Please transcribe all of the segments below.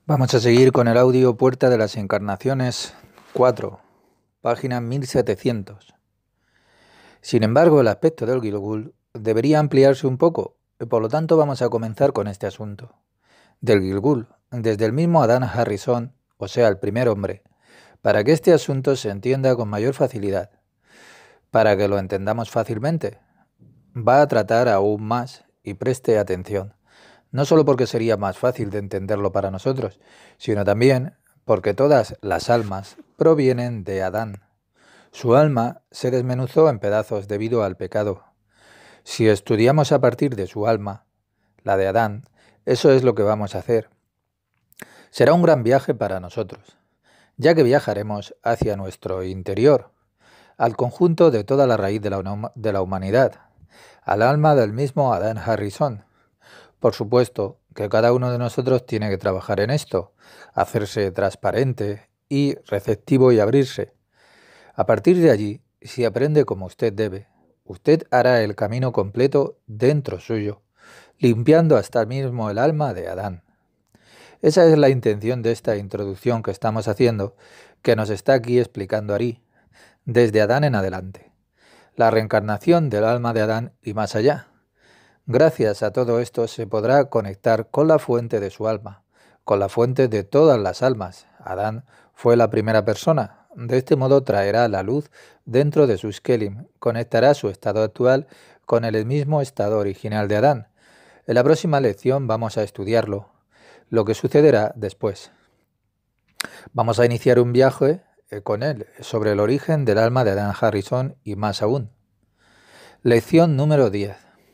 Vamos a seguir con el audio Puerta de las Encarnaciones 4, página 1700. Sin embargo, el aspecto del Gilgul debería ampliarse un poco, y por lo tanto vamos a comenzar con este asunto. Del Gilgul, desde el mismo Adán Harrison, o sea, el primer hombre, para que este asunto se entienda con mayor facilidad. Para que lo entendamos fácilmente, va a tratar aún más y preste atención. No solo porque sería más fácil de entenderlo para nosotros, sino también porque todas las almas provienen de Adán. Su alma se desmenuzó en pedazos debido al pecado. Si estudiamos a partir de su alma, la de Adán, eso es lo que vamos a hacer. Será un gran viaje para nosotros, ya que viajaremos hacia nuestro interior, al conjunto de toda la raíz de la humanidad, al alma del mismo Adán Harrison. Por supuesto que cada uno de nosotros tiene que trabajar en esto, hacerse transparente y receptivo y abrirse. A partir de allí, si aprende como usted debe, usted hará el camino completo dentro suyo, limpiando hasta mismo el alma de Adán. Esa es la intención de esta introducción que estamos haciendo, que nos está aquí explicando Ari, desde Adán en adelante. La reencarnación del alma de Adán y más allá. Gracias a todo esto se podrá conectar con la fuente de su alma, con la fuente de todas las almas. Adán fue la primera persona. De este modo traerá la luz dentro de su Skelim, conectará su estado actual con el mismo estado original de Adán. En la próxima lección vamos a estudiarlo, lo que sucederá después. Vamos a iniciar un viaje con él sobre el origen del alma de Adán Harrison y más aún. Lección número 10.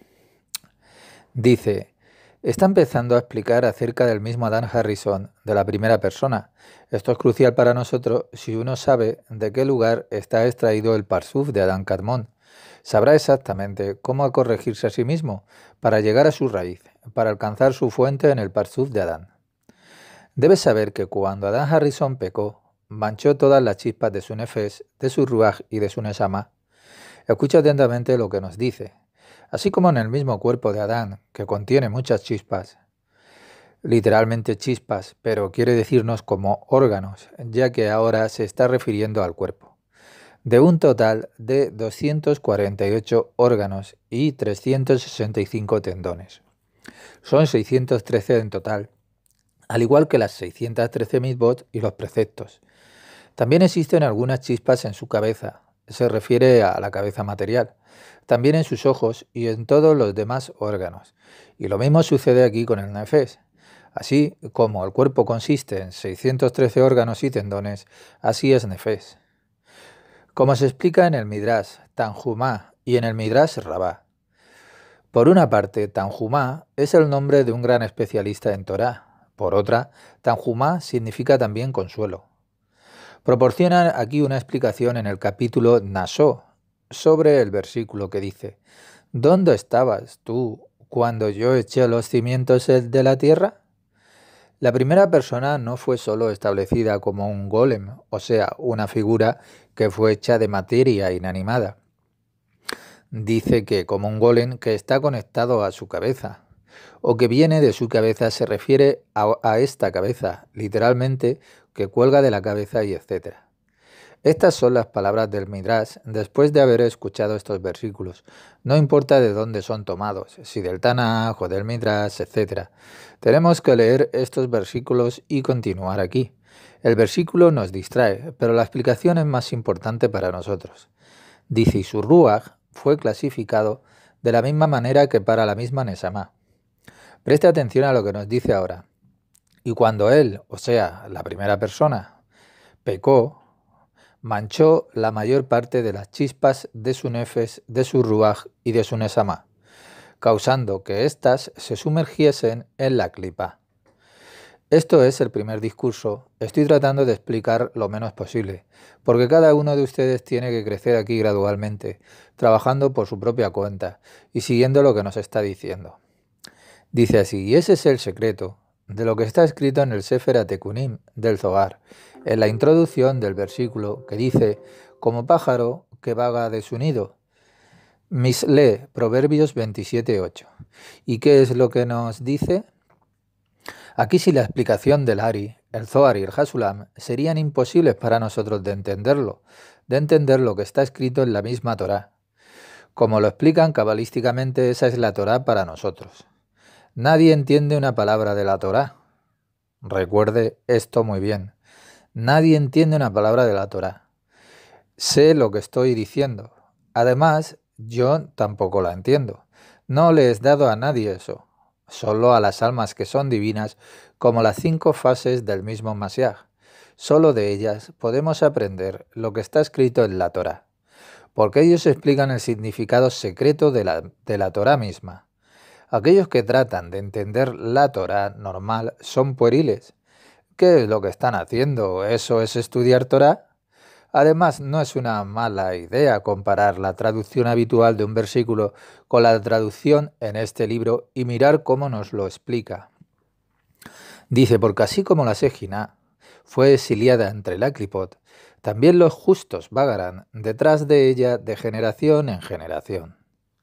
Dice, está empezando a explicar acerca del mismo Adán Harrison, de la primera persona. Esto es crucial para nosotros si uno sabe de qué lugar está extraído el Parsuf de Adán Kadmon. Sabrá exactamente cómo corregirse a sí mismo para llegar a su raíz, para alcanzar su fuente en el Parsuf de Adán. Debes saber que cuando Adán Harrison pecó, manchó todas las chispas de su Nefesh, de su Ruach y de su Neshama. Escucha atentamente lo que nos dice. Así como en el mismo cuerpo de Adán, que contiene muchas chispas, literalmente chispas, pero quiere decirnos como órganos, ya que ahora se está refiriendo al cuerpo, de un total de 248 órganos y 365 tendones. Son 613 en total, al igual que las 613 mitzvot y los preceptos. También existen algunas chispas en su cabeza, se refiere a la cabeza material, también en sus ojos y en todos los demás órganos. Y lo mismo sucede aquí con el Nefesh. Así como el cuerpo consiste en 613 órganos y tendones, así es Nefesh. Como se explica en el Midrash Tanjumá y en el Midrash Rabá. Por una parte, Tanjumá es el nombre de un gran especialista en Torá. Por otra, Tanjumá significa también consuelo. Proporcionan aquí una explicación en el capítulo Nasó sobre el versículo que dice: ¿Dónde estabas tú cuando yo eché los cimientos de la tierra? La primera persona no fue solo establecida como un golem, o sea, una figura que fue hecha de materia inanimada. Dice que como un golem que está conectado a su cabeza, o que viene de su cabeza, se refiere a esta cabeza, literalmente, que cuelga de la cabeza y etc. Estas son las palabras del Midrash después de haber escuchado estos versículos. No importa de dónde son tomados, si del Tanaj o del Midrash, etc. Tenemos que leer estos versículos y continuar aquí. El versículo nos distrae, pero la explicación es más importante para nosotros. Dice, y su Ruach fue clasificado de la misma manera que para la misma Neshama. Preste atención a lo que nos dice ahora. Y cuando él, o sea, la primera persona, pecó, manchó la mayor parte de las chispas de su Nefesh, de su Ruach y de su Neshama, causando que éstas se sumergiesen en la clipa. Esto es el primer discurso. Estoy tratando de explicar lo menos posible, porque cada uno de ustedes tiene que crecer aquí gradualmente, trabajando por su propia cuenta y siguiendo lo que nos está diciendo. Dice así, y ese es el secreto de lo que está escrito en el Sefer HaTekunim del Zohar, en la introducción del versículo que dice, como pájaro que vaga de su nido. Misle, Proverbios 27:8. ¿Y qué es lo que nos dice? Aquí sí la explicación del Ari, el Zohar y el Hasulam serían imposibles para nosotros de entender lo que está escrito en la misma Torá. Como lo explican cabalísticamente, esa es la Torá para nosotros. Nadie entiende una palabra de la Torá. Recuerde esto muy bien. Nadie entiende una palabra de la Torá. Sé lo que estoy diciendo. Además, yo tampoco la entiendo. No le he dado a nadie eso, solo a las almas que son divinas, como las 5 fases del mismo Mashiach. Solo de ellas podemos aprender lo que está escrito en la Torá, porque ellos explican el significado secreto de la Torá misma. Aquellos que tratan de entender la Torá normal son pueriles. ¿Qué es lo que están haciendo? ¿Eso es estudiar Torá? Además, no es una mala idea comparar la traducción habitual de un versículo con la traducción en este libro y mirar cómo nos lo explica. Dice, porque así como la Shejina fue exiliada entre la Clipot, también los justos vagarán detrás de ella de generación en generación.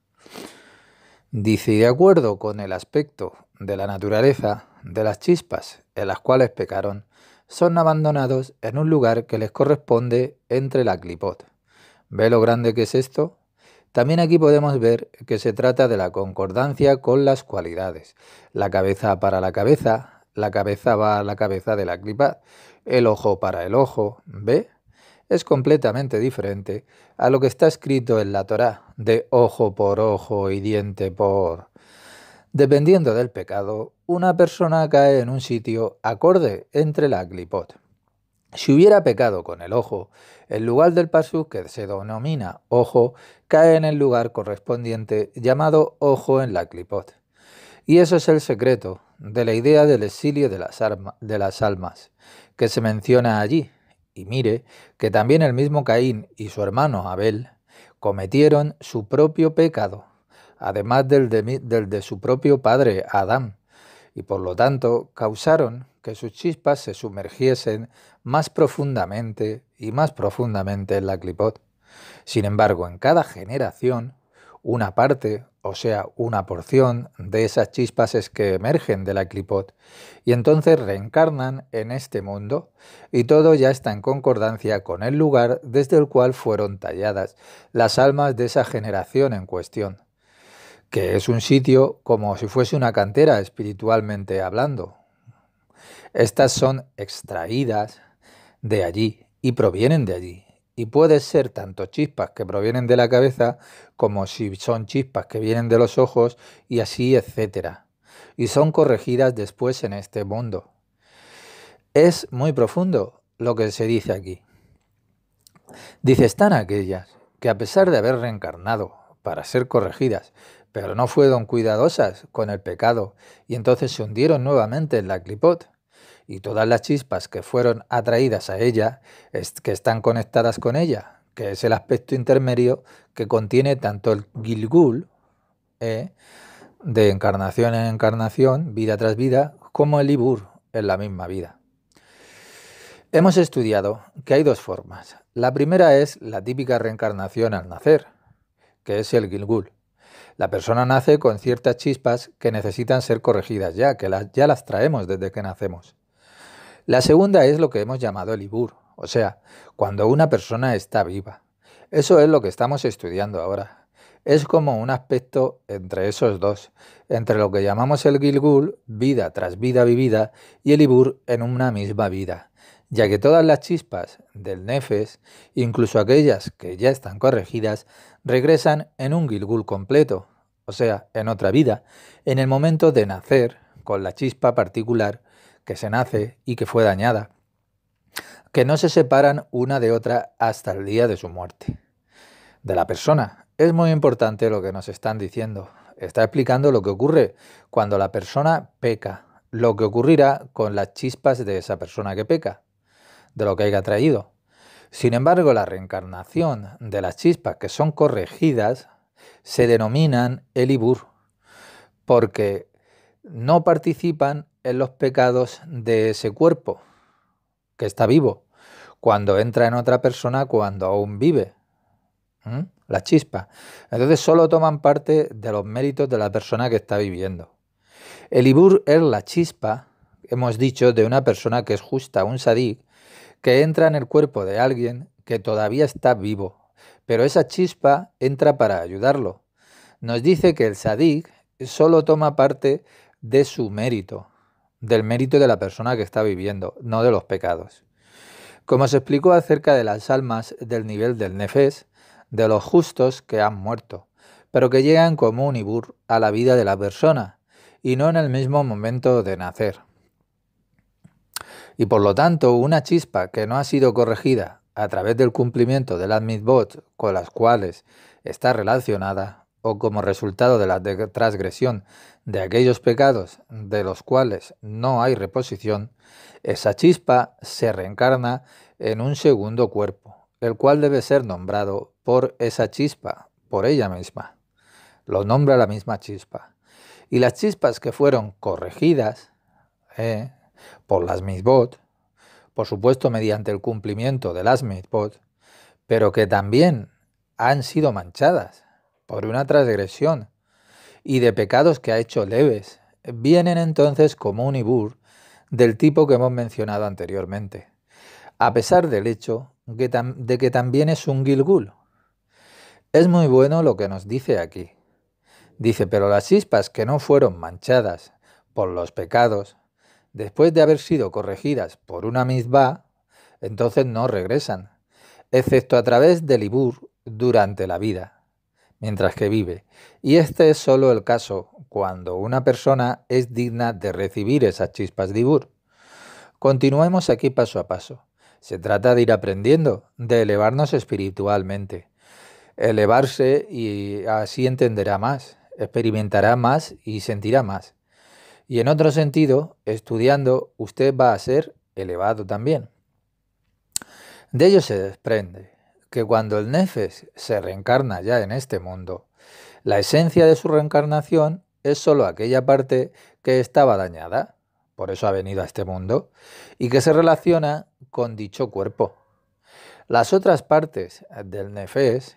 Dice, y de acuerdo con el aspecto de la naturaleza de las chispas en las cuales pecaron, son abandonados en un lugar que les corresponde entre la Clipot. ¿Ve lo grande que es esto? También aquí podemos ver que se trata de la concordancia con las cualidades. La cabeza para la cabeza va a la cabeza de la Clipot, el ojo para el ojo, ¿ve? Es completamente diferente a lo que está escrito en la Torá, de ojo por ojo y diente por... Dependiendo del pecado, una persona cae en un sitio acorde entre la Clipot. Si hubiera pecado con el ojo, el lugar del pasuk que se denomina ojo cae en el lugar correspondiente llamado ojo en la Clipot. Y eso es el secreto de la idea del exilio de las almas, que se menciona allí. Y mire que también el mismo Caín y su hermano Abel cometieron su propio pecado, además del de su propio padre Adán, y por lo tanto causaron que sus chispas se sumergiesen más profundamente y más profundamente en la Clipot. Sin embargo, en cada generación, una parte, o sea, una porción de esas chispas es que emergen de la Clipot y entonces reencarnan en este mundo y todo ya está en concordancia con el lugar desde el cual fueron talladas las almas de esa generación en cuestión, que es un sitio como si fuese una cantera espiritualmente hablando. Estas son extraídas de allí y provienen de allí. Y puede ser tanto chispas que provienen de la cabeza como si son chispas que vienen de los ojos y así, etcétera. Y son corregidas después en este mundo. Es muy profundo lo que se dice aquí. Dice, están aquellas que a pesar de haber reencarnado para ser corregidas, pero no fueron cuidadosas con el pecado y entonces se hundieron nuevamente en la Clipot. Y todas las chispas que fueron atraídas a ella, que están conectadas con ella, que es el aspecto intermedio que contiene tanto el Gilgul, de encarnación en encarnación, vida tras vida, como el Ibur, en la misma vida. Hemos estudiado que hay dos formas. La primera es la típica reencarnación al nacer, que es el Gilgul. La persona nace con ciertas chispas que necesitan ser corregidas ya, que ya las traemos desde que nacemos. La segunda es lo que hemos llamado el Ibur, o sea, cuando una persona está viva. Eso es lo que estamos estudiando ahora. Es como un aspecto entre esos dos, entre lo que llamamos el Gilgul, vida tras vida vivida, y el Ibur en una misma vida, ya que todas las chispas del Nefes, incluso aquellas que ya están corregidas, regresan en un Gilgul completo, o sea, en otra vida, en el momento de nacer con la chispa particular que se nace y que fue dañada, que no se separan una de otra hasta el día de su muerte. De la persona. Es muy importante lo que nos están diciendo. Está explicando lo que ocurre cuando la persona peca, lo que ocurrirá con las chispas de esa persona que peca, de lo que haya traído. Sin embargo, la reencarnación de las chispas que son corregidas se denominan el Ibur, porque no participan en los pecados de ese cuerpo que está vivo, cuando entra en otra persona cuando aún vive. La chispa. Entonces solo toman parte de los méritos de la persona que está viviendo. El Ibur es la chispa, hemos dicho de una persona que es justa, un sadik, que entra en el cuerpo de alguien que todavía está vivo, pero esa chispa entra para ayudarlo. Nos dice que el sadik solo toma parte de su mérito, del mérito de la persona que está viviendo, no de los pecados. Como se explicó acerca de las almas del nivel del nefes, de los justos que han muerto, pero que llegan como un ibur a la vida de la persona, y no en el mismo momento de nacer. Y por lo tanto, una chispa que no ha sido corregida a través del cumplimiento de las mitzvot con las cuales está relacionada, o como resultado de la transgresión de aquellos pecados de los cuales no hay reposición, esa chispa se reencarna en un segundo cuerpo, el cual debe ser nombrado por esa chispa, por ella misma. Lo nombra la misma chispa. Y las chispas que fueron corregidas por las mitzvot, por supuesto mediante el cumplimiento de las mitzvot, pero que también han sido manchadas por una transgresión y de pecados que ha hecho leves, vienen entonces como un ibur del tipo que hemos mencionado anteriormente, a pesar del hecho de que también es un gilgul. Es muy bueno lo que nos dice aquí. Dice, pero las chispas que no fueron manchadas por los pecados, después de haber sido corregidas por una mitzvah, entonces no regresan, excepto a través del ibur durante la vida, mientras que vive. Y este es solo el caso cuando una persona es digna de recibir esas chispas de ibur. Continuemos aquí paso a paso. Se trata de ir aprendiendo, de elevarnos espiritualmente. Elevarse y así entenderá más, experimentará más y sentirá más. Y en otro sentido, estudiando, usted va a ser elevado también. De ello se desprende que cuando el nefes se reencarna ya en este mundo, la esencia de su reencarnación es sólo aquella parte que estaba dañada, por eso ha venido a este mundo, y que se relaciona con dicho cuerpo. Las otras partes del nefes,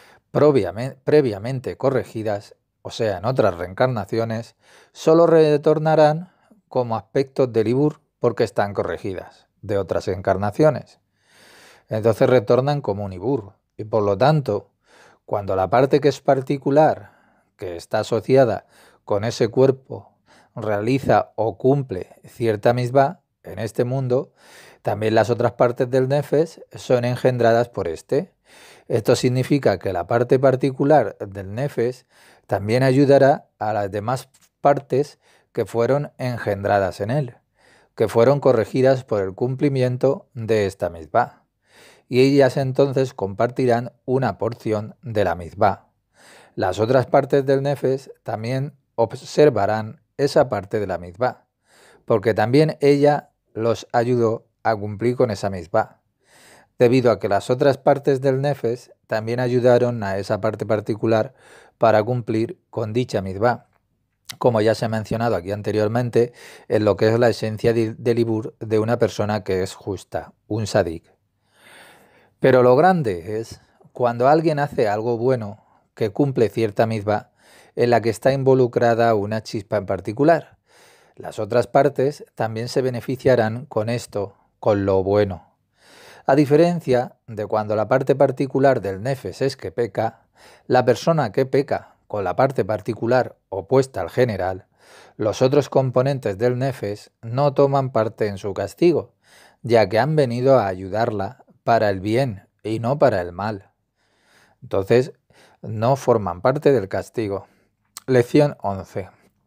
previamente corregidas, o sea, en otras reencarnaciones, solo retornarán como aspectos del ibur porque están corregidas de otras encarnaciones. Entonces retornan como un ibur. Y por lo tanto, cuando la parte que es particular, que está asociada con ese cuerpo, realiza o cumple cierta misbah en este mundo, también las otras partes del nefes son engendradas por este. Esto significa que la parte particular del nefes también ayudará a las demás partes que fueron engendradas en él, que fueron corregidas por el cumplimiento de esta misbah. Y ellas entonces compartirán una porción de la misbah. Las otras partes del nefes también observarán esa parte de la misbah, porque también ella los ayudó a cumplir con esa misbah, debido a que las otras partes del nefes también ayudaron a esa parte particular para cumplir con dicha misbah, como ya se ha mencionado aquí anteriormente, en lo que es la esencia del ibur de una persona que es justa, un sadik. Pero lo grande es cuando alguien hace algo bueno que cumple cierta misbah en la que está involucrada una chispa en particular. Las otras partes también se beneficiarán con esto, con lo bueno. A diferencia de cuando la parte particular del nefes es que peca, la persona que peca con la parte particular opuesta al general, los otros componentes del nefes no toman parte en su castigo, ya que han venido a ayudarla para el bien y no para el mal. Entonces, no forman parte del castigo. Lección 11.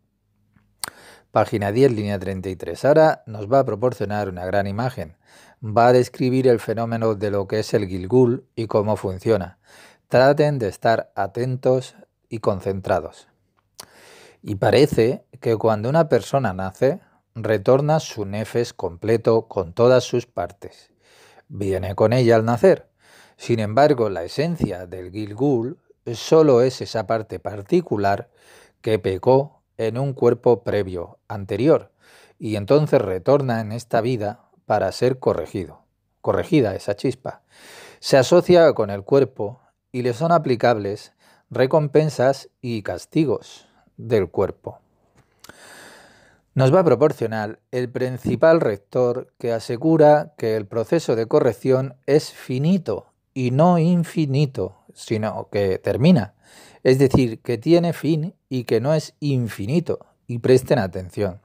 Página 10, línea 33. Ahora nos va a proporcionar una gran imagen. Va a describir el fenómeno de lo que es el Gilgul y cómo funciona. Traten de estar atentos y concentrados. Y parece que cuando una persona nace, retorna su nefes completo con todas sus partes. Viene con ella al nacer. Sin embargo, la esencia del Gilgul solo es esa parte particular que pecó en un cuerpo previo, anterior, y entonces retorna en esta vida para ser corregida esa chispa. Se asocia con el cuerpo y le son aplicables recompensas y castigos del cuerpo. nos va a proporcionar el principal rector que asegura que el proceso de corrección es finito y no infinito, sino que termina. Es decir, que tiene fin y que no es infinito. Y presten atención.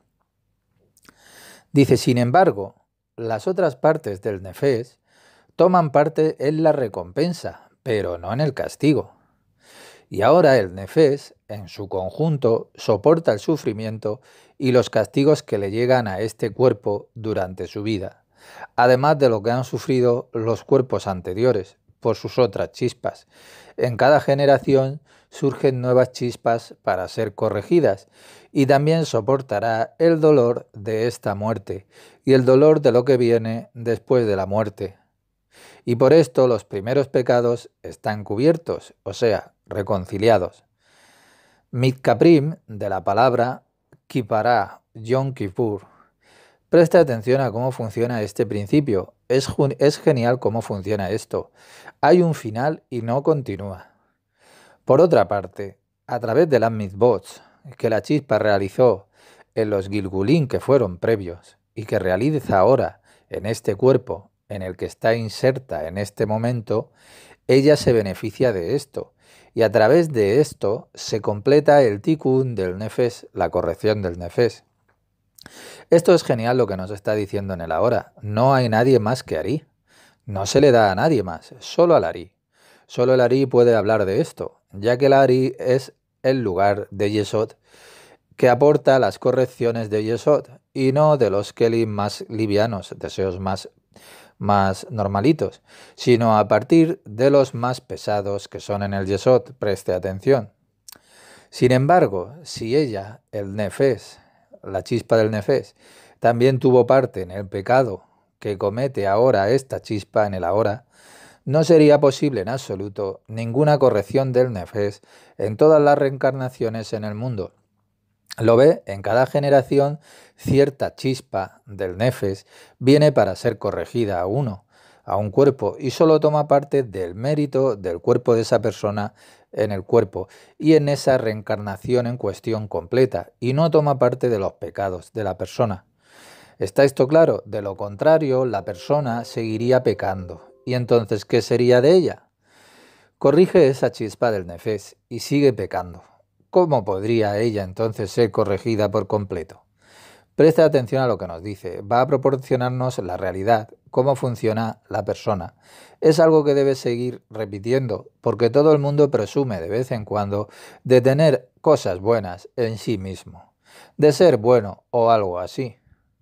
Dice, sin embargo, las otras partes del Nefés toman parte en la recompensa, pero no en el castigo. Y ahora el Nefés, en su conjunto, soporta el sufrimiento y los castigos que le llegan a este cuerpo durante su vida, además de lo que han sufrido los cuerpos anteriores por sus otras chispas. En cada generación surgen nuevas chispas para ser corregidas y también soportará el dolor de esta muerte y el dolor de lo que viene después de la muerte. Y por esto los primeros pecados están cubiertos, o sea, reconciliados. Mitkaprim, de la palabra Kipará, Yom Kippur. Presta atención a cómo funciona este principio. Es genial cómo funciona esto. Hay un final y no continúa. Por otra parte, a través de las mitzvot que la chispa realizó en los Gilgulín que fueron previos y que realiza ahora en este cuerpo en el que está inserta en este momento, ella se beneficia de esto. Y a través de esto se completa el tikkun del nefes, la corrección del nefes. Esto es genial lo que nos está diciendo en el ahora. No hay nadie más que Ari. No se le da a nadie más, solo al Ari. Solo el Ari puede hablar de esto, ya que el Ari es el lugar de Yesod que aporta las correcciones de Yesod y no de los Kelim más livianos, deseos más normalitos, sino a partir de los más pesados que son en el Yesod. Preste atención. Sin embargo, si ella, el Nefes, la chispa del Nefes, también tuvo parte en el pecado que comete ahora esta chispa en el ahora, no sería posible en absoluto ninguna corrección del Nefes en todas las reencarnaciones en el mundo. Lo ve, en cada generación cierta chispa del Nefes viene para ser corregida a un cuerpo, y solo toma parte del mérito del cuerpo de esa persona en el cuerpo y en esa reencarnación en cuestión completa, y no toma parte de los pecados de la persona. ¿Está esto claro? De lo contrario, la persona seguiría pecando. ¿Y entonces qué sería de ella? Corrige esa chispa del Nefes y sigue pecando. ¿Cómo podría ella entonces ser corregida por completo? Presta atención a lo que nos dice. Va a proporcionarnos la realidad, cómo funciona la persona. Es algo que debe seguir repitiendo, porque todo el mundo presume de vez en cuando de tener cosas buenas en sí mismo, de ser bueno o algo así.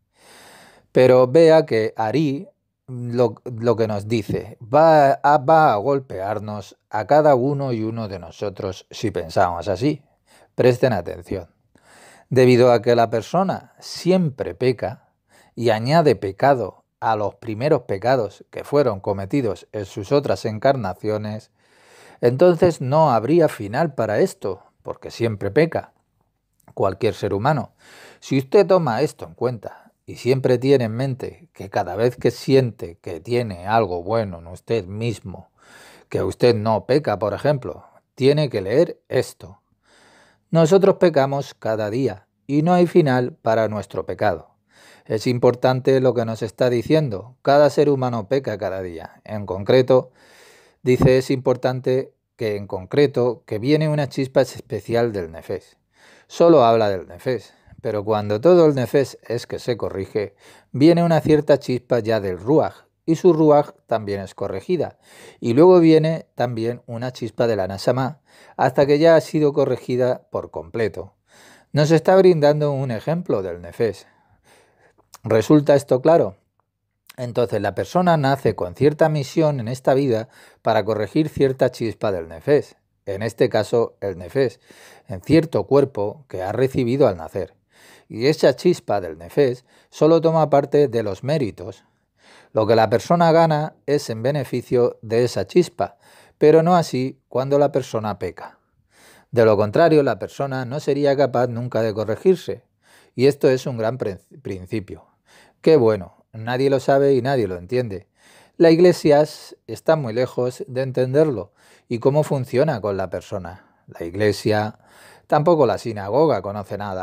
Pero vea que Ari lo que nos dice va a golpearnos a cada uno y uno de nosotros si pensamos así. Presten atención. Debido a que la persona siempre peca y añade pecado a los primeros pecados que fueron cometidos en sus otras encarnaciones, entonces no habría final para esto, porque siempre peca cualquier ser humano. Si usted toma esto en cuenta y siempre tiene en mente que cada vez que siente que tiene algo bueno en usted mismo, que usted no peca, por ejemplo, tiene que leer esto. Nosotros pecamos cada día y no hay final para nuestro pecado. Es importante lo que nos está diciendo. Cada ser humano peca cada día. En concreto, dice es importante que viene una chispa especial del Nefes. Solo habla del Nefes, pero cuando todo el Nefes es que se corrige, viene una cierta chispa ya del Ruach, y su Ruach también es corregida. Y luego viene también una chispa de la Nashama, hasta que ya ha sido corregida por completo. Nos está brindando un ejemplo del Nefes. ¿Resulta esto claro? Entonces la persona nace con cierta misión en esta vida para corregir cierta chispa del Nefes, en este caso el Nefes, en cierto cuerpo que ha recibido al nacer. Y esa chispa del Nefes solo toma parte de los méritos. Lo que la persona gana es en beneficio de esa chispa, pero no así cuando la persona peca. De lo contrario, la persona no sería capaz nunca de corregirse. Y esto es un gran principio. Qué bueno, nadie lo sabe y nadie lo entiende. La Iglesia está muy lejos de entenderlo y cómo funciona con la persona. La Iglesia, tampoco la sinagoga conoce nada.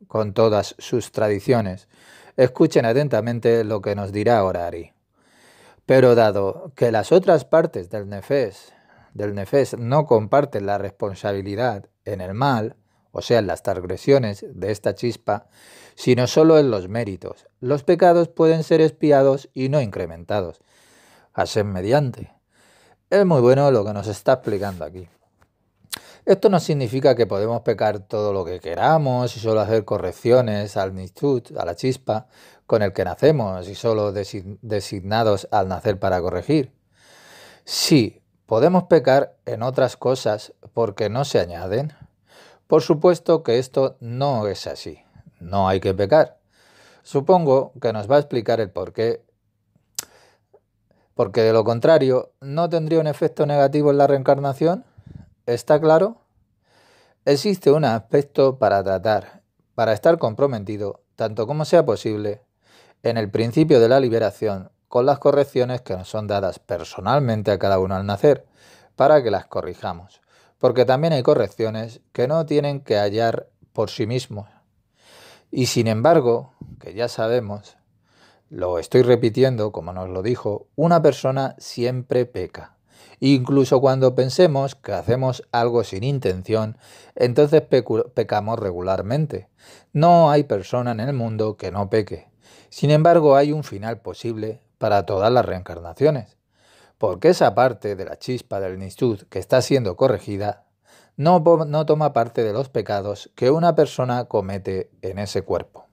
con todas sus tradiciones. Escuchen atentamente lo que nos dirá ahora Ari. Pero dado que las otras partes del Nefes no comparten la responsabilidad en el mal, o sea, en las transgresiones de esta chispa, sino solo en los méritos, los pecados pueden ser expiados y no incrementados. Hashem mediante. Es muy bueno lo que nos está explicando aquí. Esto no significa que podemos pecar todo lo que queramos y solo hacer correcciones al nistut, a la chispa, con el que nacemos y solo designados al nacer para corregir. Sí, podemos pecar en otras cosas porque no se añaden. Por supuesto que esto no es así. No hay que pecar. Supongo que nos va a explicar el por qué, porque de lo contrario, ¿no tendría un efecto negativo en la reencarnación? ¿Está claro? Existe un aspecto para tratar, para estar comprometido, tanto como sea posible, en el principio de la liberación, con las correcciones que nos son dadas personalmente a cada uno al nacer, para que las corrijamos, porque también hay correcciones que no tienen que hallar por sí mismos. Y sin embargo, que ya sabemos, lo estoy repitiendo como nos lo dijo, una persona siempre peca. Incluso cuando pensemos que hacemos algo sin intención, entonces pecamos regularmente. No hay persona en el mundo que no peque. Sin embargo, hay un final posible para todas las reencarnaciones, porque esa parte de la chispa del Nishut que está siendo corregida no toma parte de los pecados que una persona comete en ese cuerpo.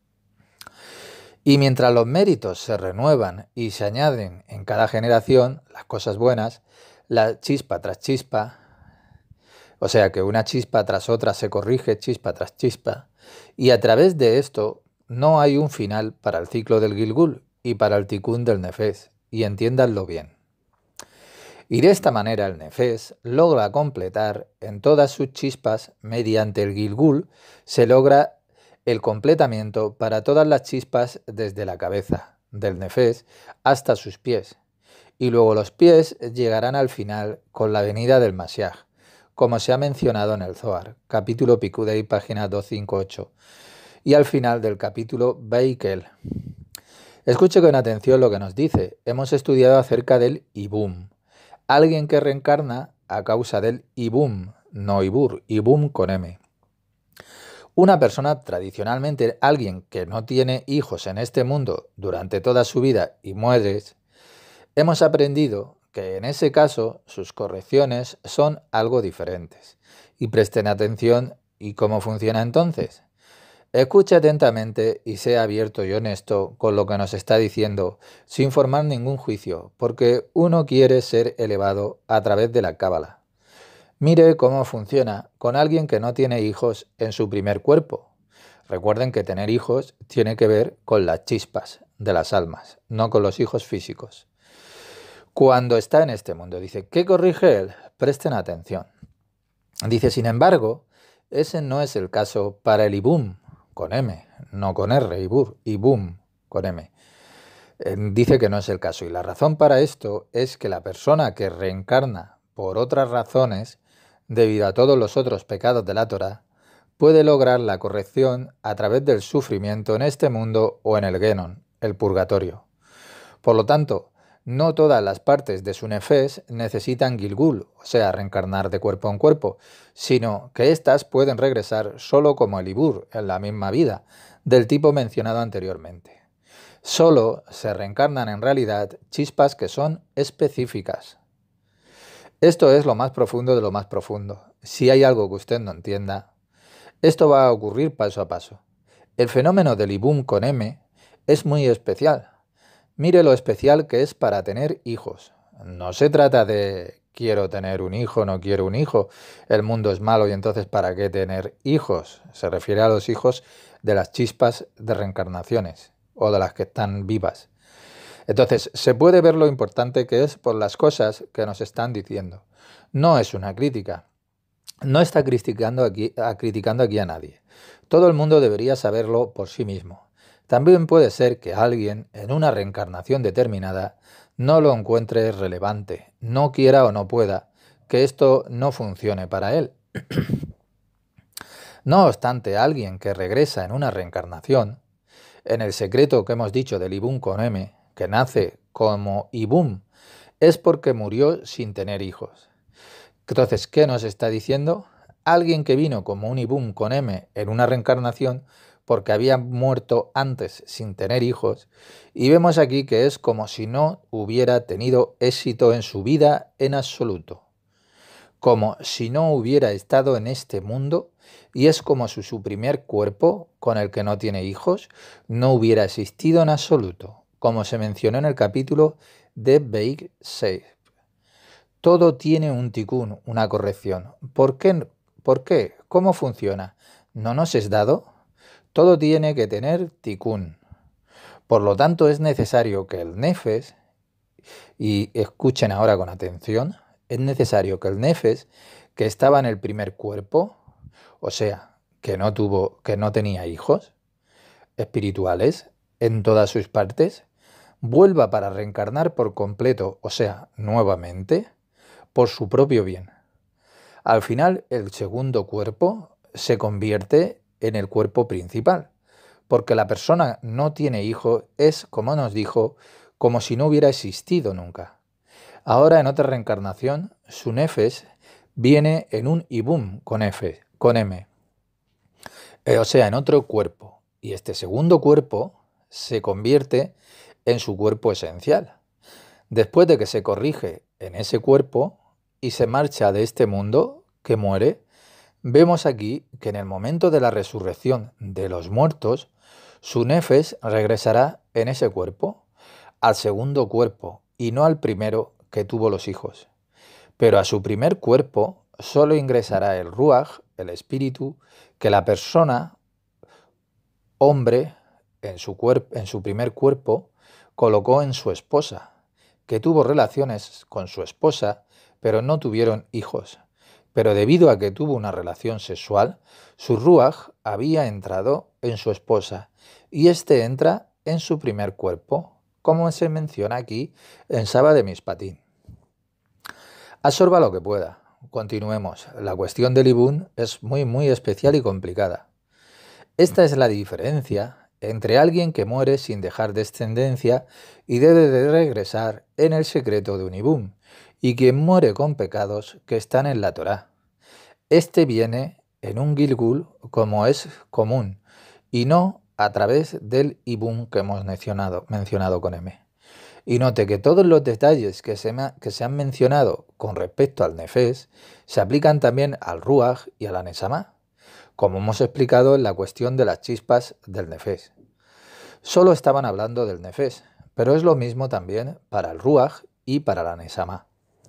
Y mientras los méritos se renuevan y se añaden en cada generación, las cosas buenas, la chispa tras chispa, o sea que una chispa tras otra se corrige chispa tras chispa, y a través de esto no hay un final para el ciclo del Gilgul y para el Tikkun del Nefes, y entiéndanlo bien. Y de esta manera el Nefes logra completar en todas sus chispas, mediante el Gilgul, se logra el completamiento para todas las chispas desde la cabeza del Nefes hasta sus pies. Y luego los pies llegarán al final con la venida del Mashiach, como se ha mencionado en el Zohar, capítulo Pikudei, página 258, y al final del capítulo Beikel. Escuche con atención lo que nos dice. Hemos estudiado acerca del Ibum, alguien que reencarna a causa del Ibum, no Ibur, Ibum con M. Una persona, tradicionalmente alguien que no tiene hijos en este mundo durante toda su vida y muere, hemos aprendido que en ese caso sus correcciones son algo diferentes. Y presten atención y cómo funciona entonces. Escuche atentamente y sea abierto y honesto con lo que nos está diciendo, sin formar ningún juicio, porque uno quiere ser elevado a través de la Cábala. Mire cómo funciona con alguien que no tiene hijos en su primer cuerpo. Recuerden que tener hijos tiene que ver con las chispas de las almas, no con los hijos físicos. Cuando está en este mundo, dice, ¿qué corrige él? Presten atención. Dice, sin embargo, ese no es el caso para el Ibum, con M, no con R, Ibum, con M. Dice que no es el caso, y la razón para esto es que la persona que reencarna por otras razones, debido a todos los otros pecados de la Torá, puede lograr la corrección a través del sufrimiento en este mundo o en el Genon, el purgatorio. Por lo tanto, no todas las partes de su nefes necesitan Gilgul, o sea, reencarnar de cuerpo en cuerpo, sino que éstas pueden regresar solo como el Ibur, en la misma vida, del tipo mencionado anteriormente. Solo se reencarnan en realidad chispas que son específicas. Esto es lo más profundo de lo más profundo. Si hay algo que usted no entienda, esto va a ocurrir paso a paso. El fenómeno del Ibum con M es muy especial. Mire lo especial que es para tener hijos. No se trata de quiero tener un hijo, no quiero un hijo, el mundo es malo y entonces ¿para qué tener hijos? Se refiere a los hijos de las chispas de reencarnaciones o de las que están vivas. Entonces, se puede ver lo importante que es por las cosas que nos están diciendo. No es una crítica. No está criticando aquí a nadie. Todo el mundo debería saberlo por sí mismo. También puede ser que alguien, en una reencarnación determinada, no lo encuentre relevante, no quiera o no pueda, que esto no funcione para él. No obstante, alguien que regresa en una reencarnación, en el secreto que hemos dicho del Ibum con M, que nace como Ibum, es porque murió sin tener hijos. Entonces, ¿qué nos está diciendo? Alguien que vino como un Ibum con M en una reencarnación porque había muerto antes sin tener hijos, y vemos aquí que es como si no hubiera tenido éxito en su vida en absoluto, como si no hubiera estado en este mundo, y es como si su primer cuerpo, con el que no tiene hijos, no hubiera existido en absoluto, como se mencionó en el capítulo de Beig 6. Todo tiene un tikkun, una corrección. ¿Por qué? ¿Por qué? ¿Cómo funciona? ¿No nos es dado? Todo tiene que tener tikkun. Por lo tanto, es necesario que el nefes, y escuchen ahora con atención, es necesario que el nefes, que estaba en el primer cuerpo, o sea, que no tenía hijos espirituales en todas sus partes, vuelva para reencarnar por completo, o sea, nuevamente, por su propio bien. Al final, el segundo cuerpo se convierte en el cuerpo principal, porque la persona no tiene hijo es, como nos dijo, como si no hubiera existido nunca. Ahora, en otra reencarnación, su nefes viene en un ibum con F, con M, o sea, en otro cuerpo. Y este segundo cuerpo se convierte en su cuerpo esencial. Después de que se corrige en ese cuerpo y se marcha de este mundo, que muere, vemos aquí que en el momento de la resurrección de los muertos, su nefes regresará en ese cuerpo, al segundo cuerpo, y no al primero que tuvo los hijos. Pero a su primer cuerpo solo ingresará el ruach, el espíritu, que la persona, hombre, en su primer cuerpo, colocó en su esposa, que tuvo relaciones con su esposa, pero no tuvieron hijos. Pero debido a que tuvo una relación sexual, su ruach había entrado en su esposa, y éste entra en su primer cuerpo, como se menciona aquí en Saba de Mispatín. Absorba lo que pueda. Continuemos. La cuestión del Ibún es muy especial y complicada. Esta es la diferencia entre alguien que muere sin dejar descendencia y debe de regresar en el secreto de un Ibum, y quien muere con pecados que están en la Torá. Este viene en un Gilgul como es común, y no a través del Ibum que hemos mencionado con M. Y note que todos los detalles que se han mencionado con respecto al Nefes se aplican también al Ruach y a la Nesama, como hemos explicado en la cuestión de las chispas del Nefes. Solo estaban hablando del Nefes, pero es lo mismo también para el Ruach y para la Nesama.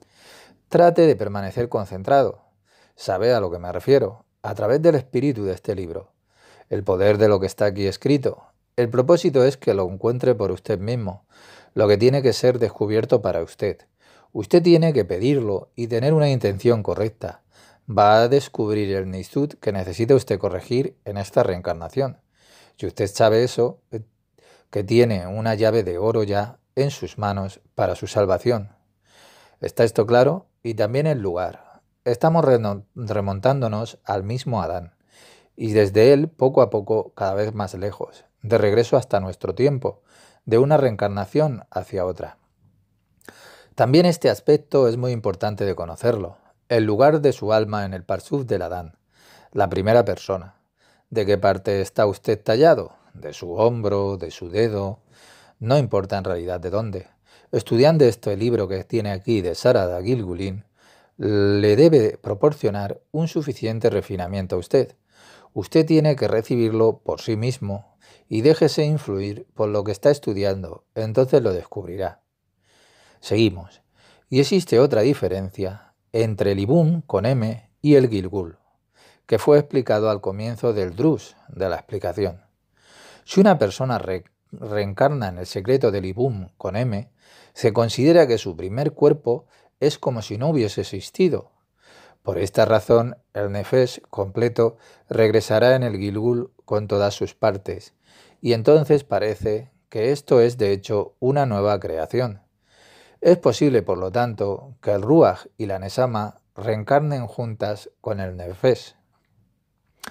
Trate de permanecer concentrado. ¿Sabe a lo que me refiero? A través del espíritu de este libro, el poder de lo que está aquí escrito. El propósito es que lo encuentre por usted mismo, lo que tiene que ser descubierto para usted. Usted tiene que pedirlo y tener una intención correcta. Va a descubrir el Nishut que necesita usted corregir en esta reencarnación. Si usted sabe eso, que tiene una llave de oro ya en sus manos para su salvación. ¿Está esto claro? Y también el lugar. Estamos remontándonos al mismo Adán, y desde él poco a poco cada vez más lejos, de regreso hasta nuestro tiempo, de una reencarnación hacia otra. También este aspecto es muy importante de conocerlo, el lugar de su alma en el Parsuf del Adán, la primera persona. ¿De qué parte está usted tallado? ¿De su hombro? ¿De su dedo? No importa en realidad de dónde. Estudiando este libro que tiene aquí de Sarada Gilgulin, le debe proporcionar un suficiente refinamiento a usted. Usted tiene que recibirlo por sí mismo y déjese influir por lo que está estudiando, entonces lo descubrirá. Seguimos. Y existe otra diferencia entre el Ibum con M y el Gilgul, que fue explicado al comienzo del Drus de la explicación. Si una persona reencarna en el secreto del Ibum con M, se considera que su primer cuerpo es como si no hubiese existido. Por esta razón, el Nefesh completo regresará en el Gilgul con todas sus partes, y entonces parece que esto es de hecho una nueva creación. Es posible, por lo tanto, que el Ruach y la Nesama reencarnen juntas con el Nefesh.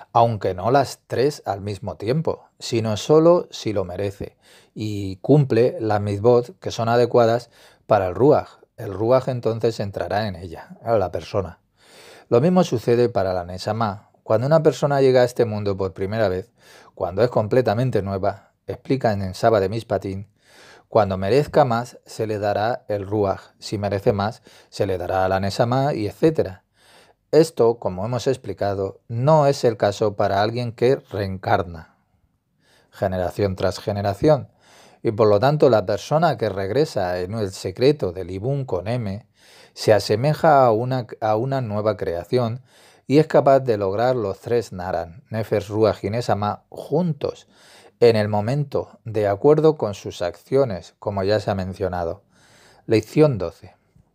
aunque no las tres al mismo tiempo, sino solo si lo merece y cumple las mitzvot que son adecuadas para el ruaj. El ruaj entonces entrará en ella, a la persona. Lo mismo sucede para la Neshama. Cuando una persona llega a este mundo por primera vez, cuando es completamente nueva, explica en Saba de Mishpatim, cuando merezca más, se le dará el ruaj. Si merece más, se le dará a la Neshama y etcétera. Esto, como hemos explicado, no es el caso para alguien que reencarna, generación tras generación, y por lo tanto la persona que regresa en el secreto del Ibum con M se asemeja a una nueva creación y es capaz de lograr los tres Naran, Nefesh, Ruach y Neshama, juntos, en el momento, de acuerdo con sus acciones, como ya se ha mencionado. Lección 12.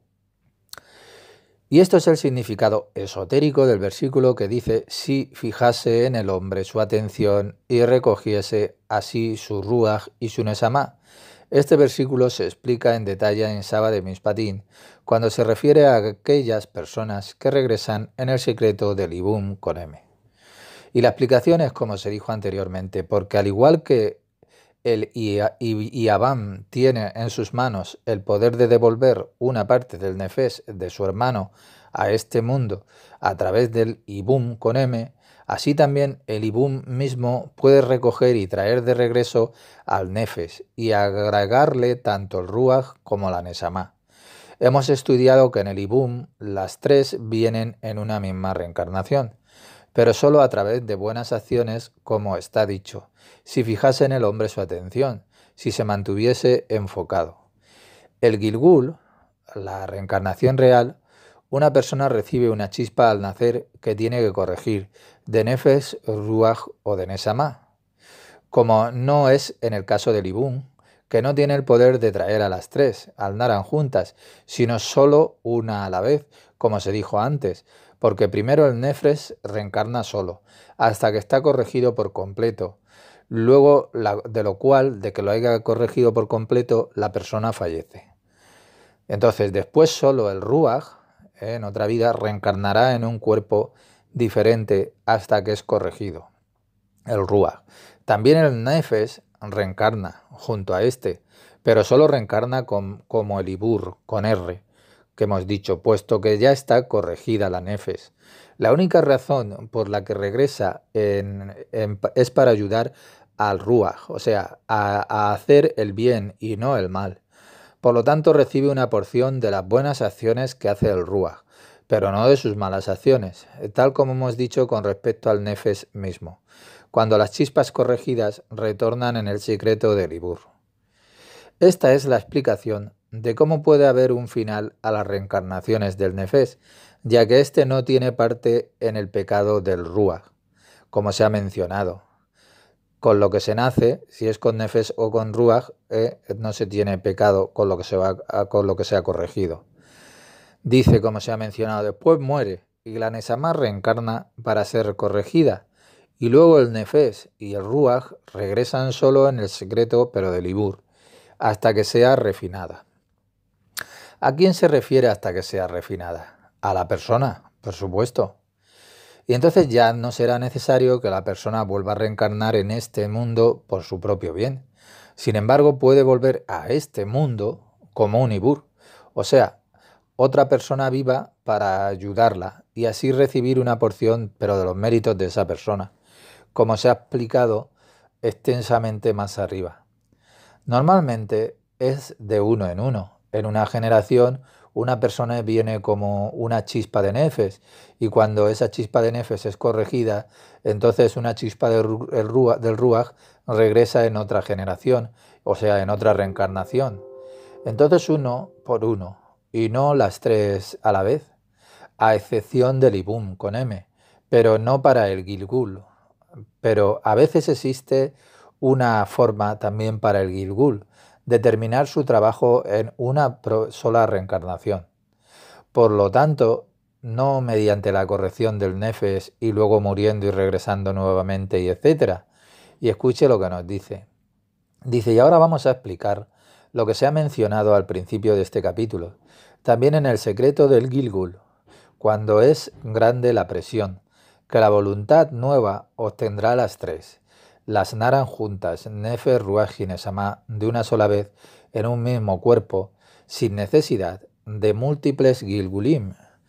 Y esto es el significado esotérico del versículo que dice: si fijase en el hombre su atención y recogiese así su ruaj y su neshama. Este versículo se explica en detalle en Saba de Mishpatim, cuando se refiere a aquellas personas que regresan en el secreto del Ibum con M. Y la explicación es como se dijo anteriormente, porque al igual que el Iabam tiene en sus manos el poder de devolver una parte del nefesh de su hermano a este mundo a través del Ibum con M, así también el Ibum mismo puede recoger y traer de regreso al nefesh y agregarle tanto el Ruach como la Neshama. Hemos estudiado que en el Ibum las tres vienen en una misma reencarnación, pero solo a través de buenas acciones, como está dicho, si fijase en el hombre su atención, si se mantuviese enfocado. El Gilgul, la reencarnación real, una persona recibe una chispa al nacer que tiene que corregir, de Nefesh, Ruach o de Neshama, como no es en el caso del Ibum, que no tiene el poder de traer a las tres, al Naran juntas, sino solo una a la vez, como se dijo antes, porque primero el Nefesh reencarna solo, hasta que está corregido por completo. Luego, de que lo haya corregido por completo, la persona fallece. Entonces, después solo el Ruach, en otra vida, reencarnará en un cuerpo diferente hasta que es corregido, el Ruach. También el Nefesh reencarna junto a este, pero solo reencarna como el Ibur, con R, que hemos dicho, puesto que ya está corregida la Nefesh. La única razón por la que regresa es para ayudar al Ruach, o sea, a hacer el bien y no el mal. Por lo tanto, recibe una porción de las buenas acciones que hace el Ruach, pero no de sus malas acciones, tal como hemos dicho con respecto al Nefesh mismo, cuando las chispas corregidas retornan en el secreto del Ibur. Esta es la explicación de cómo puede haber un final a las reencarnaciones del Nefesh, ya que éste no tiene parte en el pecado del Ruach, como se ha mencionado. Con lo que se nace, si es con Nefesh o con Ruach, no se tiene pecado con lo que se ha corregido. Dice, como se ha mencionado, después muere y la Neshama reencarna para ser corregida, y luego el Nefesh y el Ruach regresan solo en el secreto, pero del Ibur, hasta que sea refinada. ¿A quién se refiere hasta que sea refinada? A la persona, por supuesto. Y entonces ya no será necesario que la persona vuelva a reencarnar en este mundo por su propio bien. Sin embargo, puede volver a este mundo como un Ibur, o sea, otra persona viva para ayudarla y así recibir una porción, pero de los méritos de esa persona, como se ha explicado extensamente más arriba. Normalmente es de uno en uno. En una generación, una persona viene como una chispa de Nefesh, y cuando esa chispa de Nefesh es corregida, entonces una chispa del Ruach regresa en otra generación, o sea, en otra reencarnación. Entonces uno por uno, y no las tres a la vez, a excepción del Ibum con M, pero no para el Gilgul. Pero a veces existe una forma también para el Gilgul, de terminar su trabajo en una sola reencarnación. Por lo tanto, no mediante la corrección del Nefesh y luego muriendo y regresando nuevamente y etcétera. Y escuche lo que nos dice. Dice, y ahora vamos a explicar lo que se ha mencionado al principio de este capítulo, también en el secreto del Gilgul, cuando es grande la presión, que la voluntad nueva obtendrá las tres. Las naran juntas, Nefesh, Ruaj y Neshama, de una sola vez en un mismo cuerpo, sin necesidad de múltiples Gilgulim,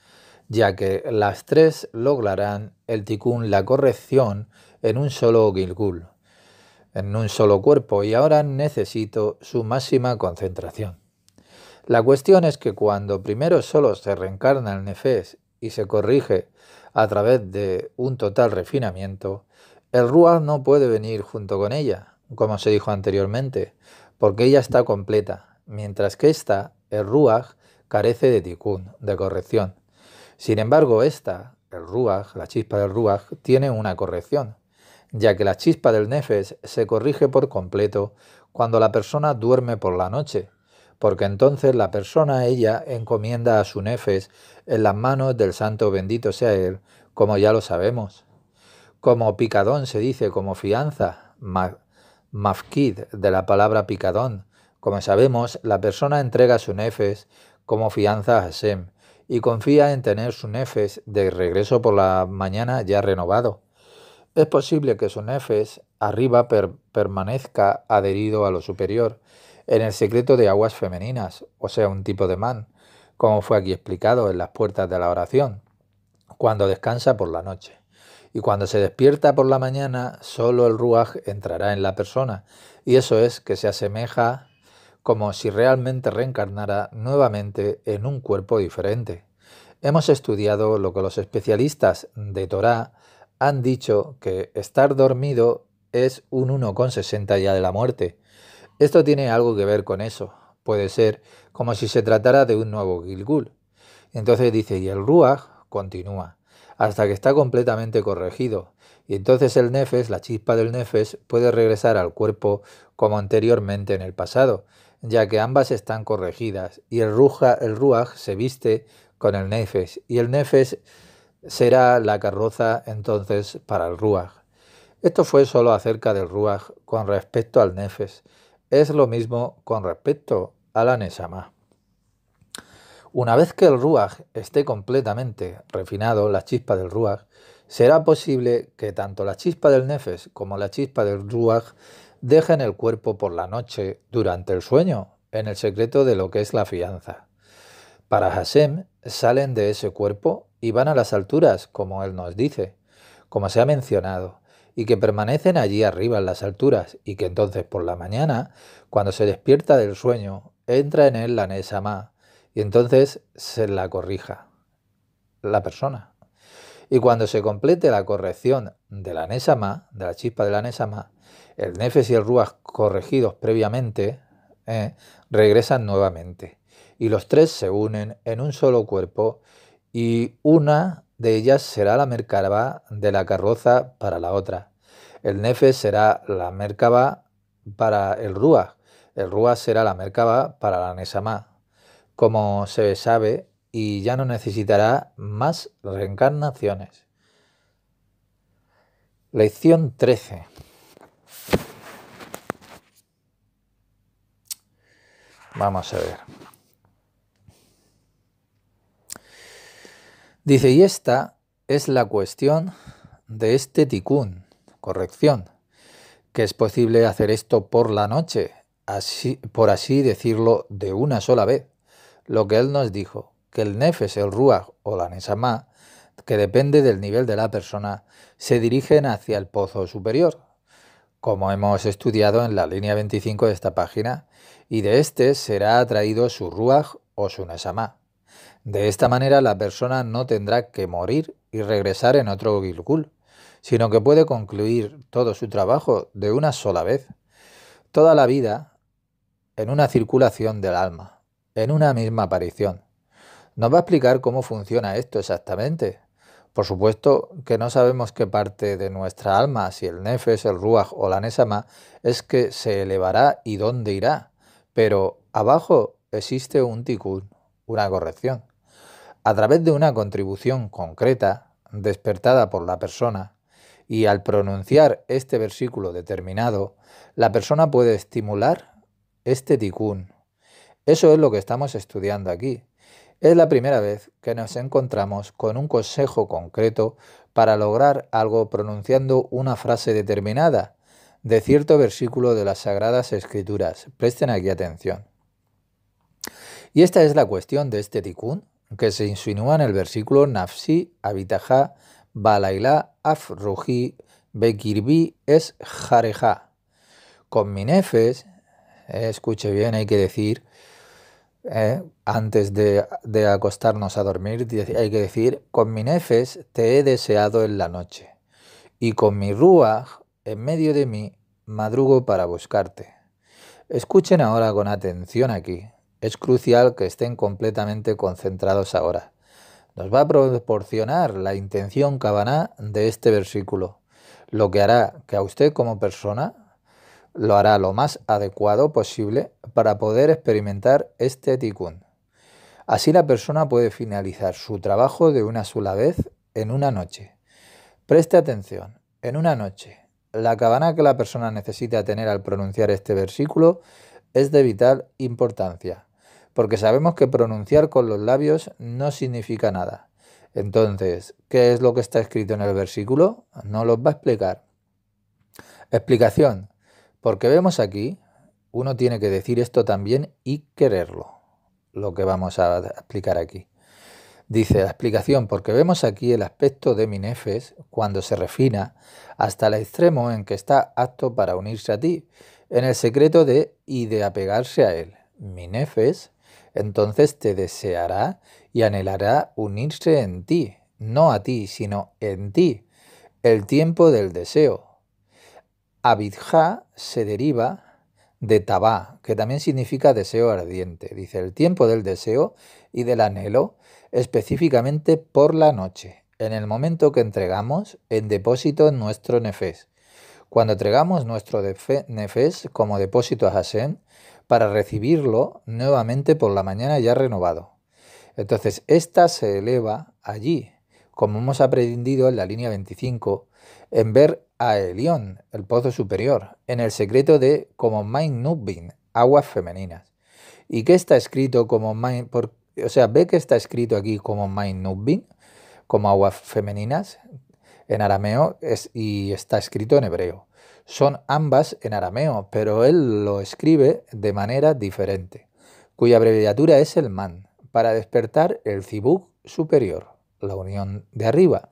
ya que las tres lograrán el tikkun, la corrección, en un solo Gilgul, en un solo cuerpo, y ahora necesito su máxima concentración. La cuestión es que cuando primero solo se reencarna el Nefesh y se corrige a través de un total refinamiento, el Ruach no puede venir junto con ella, como se dijo anteriormente, porque ella está completa, mientras que esta, el Ruach, carece de tikkun, de corrección. Sin embargo, esta, el Ruach, la chispa del Ruach, tiene una corrección, ya que la chispa del Nefesh se corrige por completo cuando la persona duerme por la noche, porque entonces la persona, ella, encomienda a su Nefesh en las manos del santo bendito sea él, como ya lo sabemos. Como picadón se dice, como fianza, mafkid, de la palabra picadón. Como sabemos, la persona entrega su Nefesh como fianza a Hashem y confía en tener su Nefesh de regreso por la mañana ya renovado. Es posible que su Nefesh arriba permanezca adherido a lo superior, en el secreto de aguas femeninas, o sea, un tipo de man, como fue aquí explicado en las puertas de la oración, cuando descansa por la noche. Y cuando se despierta por la mañana, solo el Ruach entrará en la persona, y eso es que se asemeja como si realmente reencarnara nuevamente en un cuerpo diferente. Hemos estudiado lo que los especialistas de Torá han dicho, que estar dormido es un 1,60 ya de la muerte. Esto tiene algo que ver con eso. Puede ser como si se tratara de un nuevo Gilgul. Entonces dice, y el Ruach continúa, hasta que está completamente corregido. Y entonces el Nefesh, la chispa del Nefesh, puede regresar al cuerpo como anteriormente en el pasado, ya que ambas están corregidas, y el Ruach se viste con el Nefesh, y el Nefesh será la carroza entonces para el Ruach. Esto fue solo acerca del Ruach con respecto al Nefesh. Es lo mismo con respecto a la Neshama. Una vez que el Ruach esté completamente refinado, la chispa del Ruach, será posible que tanto la chispa del Nefesh como la chispa del Ruach dejen el cuerpo por la noche durante el sueño, en el secreto de lo que es la fianza. Para Hashem salen de ese cuerpo y van a las alturas, como él nos dice, como se ha mencionado, y que permanecen allí arriba en las alturas, y que entonces por la mañana, cuando se despierta del sueño, entra en él la Neshama, y entonces se la corrija la persona. Y cuando se complete la corrección de la Neshama, de la chispa de la Neshama, el Nefesh y el Ruach corregidos previamente, regresan nuevamente. Y los tres se unen en un solo cuerpo, y una de ellas será la Merkabah de la carroza para la otra. El Nefesh será la Merkabah para el Ruach será la Merkabah para la Neshama, como se sabe, y ya no necesitará más reencarnaciones. Lección 13. Vamos a ver. Dice, y esta es la cuestión de este tikkun, corrección, que es posible hacer esto por la noche, por así decirlo, de una sola vez. Lo que él nos dijo, que el Nefesh, el Ruach o la Neshama, que depende del nivel de la persona, se dirigen hacia el pozo superior, como hemos estudiado en la línea 25 de esta página, y de este será atraído su Ruach o su Neshama. De esta manera la persona no tendrá que morir y regresar en otro Gilgul, sino que puede concluir todo su trabajo de una sola vez, toda la vida en una circulación del alma, en una misma aparición. Nos va a explicar cómo funciona esto exactamente. Por supuesto que no sabemos qué parte de nuestra alma, si el Nefesh, el Ruach o la Neshama, es que se elevará y dónde irá, pero abajo existe un tikkun, una corrección. A través de una contribución concreta, despertada por la persona, y al pronunciar este versículo determinado, la persona puede estimular este tikkun. Eso es lo que estamos estudiando aquí. Es la primera vez que nos encontramos con un consejo concreto para lograr algo pronunciando una frase determinada de cierto versículo de las Sagradas Escrituras. Presten aquí atención. Y esta es la cuestión de este tikkun, que se insinúa en el versículo Nafsi Abitaja Balaila Afruji Bekirbi es Jareja. Con mi nefes, escuche bien, hay que decir, antes de acostarnos a dormir, hay que decir, con mi nefes te he deseado en la noche, y con mi ruaj en medio de mí madrugo para buscarte. Escuchen ahora con atención aquí. Es crucial que estén completamente concentrados ahora. Nos va a proporcionar la intención Kavaná de este versículo, lo que hará que a usted como persona lo hará lo más adecuado posible para poder experimentar este tikkun. Así la persona puede finalizar su trabajo de una sola vez en una noche. Preste atención, en una noche. La kavaná que la persona necesita tener al pronunciar este versículo es de vital importancia, porque sabemos que pronunciar con los labios no significa nada. Entonces, ¿qué es lo que está escrito en el versículo? Nos lo va a explicar. Explicación. Porque vemos aquí, uno tiene que decir esto también y quererlo, lo que vamos a explicar aquí. Dice la explicación, porque vemos aquí el aspecto de mi nefes cuando se refina hasta el extremo en que está apto para unirse a ti, en el secreto de y de apegarse a él. Mi nefes, entonces te deseará y anhelará unirse en ti, no a ti, sino en ti, el tiempo del deseo. Abidja se deriva de tabá, que también significa deseo ardiente. Dice el tiempo del deseo y del anhelo, específicamente por la noche, en el momento que entregamos en depósito nuestro nefes. Cuando entregamos nuestro nefes como depósito a Hashem, para recibirlo nuevamente por la mañana ya renovado. Entonces, esta se eleva allí, como hemos aprendido en la línea 25, en ver a Elión, el pozo superior, en el secreto de como Main Nubbin, aguas femeninas. ¿Y qué está escrito como Main? O sea, ve que está escrito aquí como Main Nubbin, como aguas femeninas, en arameo, y está escrito en hebreo. Son ambas en arameo, pero él lo escribe de manera diferente, cuya abreviatura es el man, para despertar el zibuk superior, la unión de arriba.